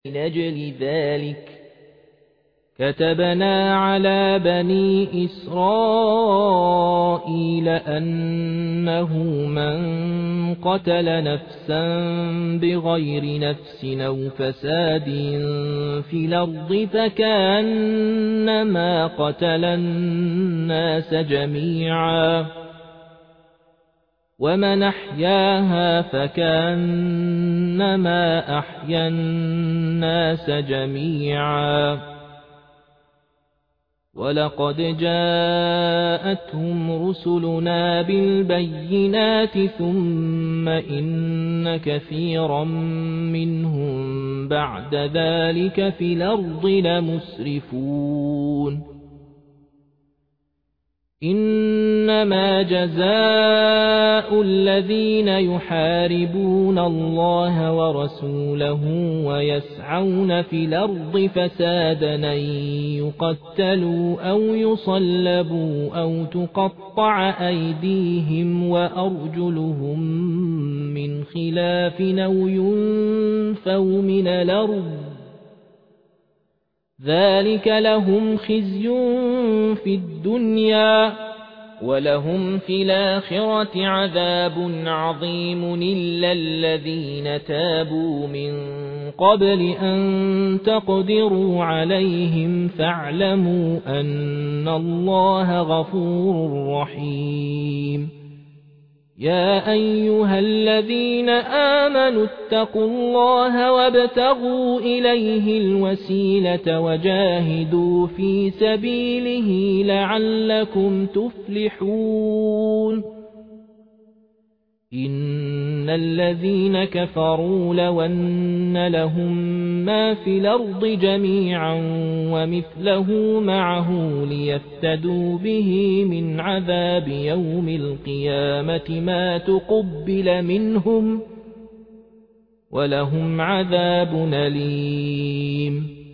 من أجل ذلك كتبنا على بني إسرائيل أنه من قتل نفسا بغير نفس أو فساد في الأرض فكأنما قتل الناس جميعا ومن أحياها فكأنما أحيا الناس جميعا ولقد جاءتهم رسلنا بالبينات ثم إن كثيرا منهم بعد ذلك في الأرض لمسرفون إنما جزاء الذين يحاربون الله ورسوله ويسعون في الأرض فسادا أن يقتلوا أو يصلبوا أو تقطع أيديهم وأرجلهم من خلاف أو ينفوا من الأرض ذلك لهم خزي في الدنيا ولهم في الآخرة عذاب عظيم إلا الذين تابوا من قبل أن تقدروا عليهم فاعلموا أن الله غفور رحيم يا أيها الذين آمنوا اتقوا الله وابتغوا إليه الوسيلة وجاهدوا في سبيله لعلكم تفلحون إن الذين كفروا لو أن لهم ما في الأرض جميعا ومثله معه ليفتدوا به من عذاب يوم القيامة ما تقبل منهم ولهم عذاب أليم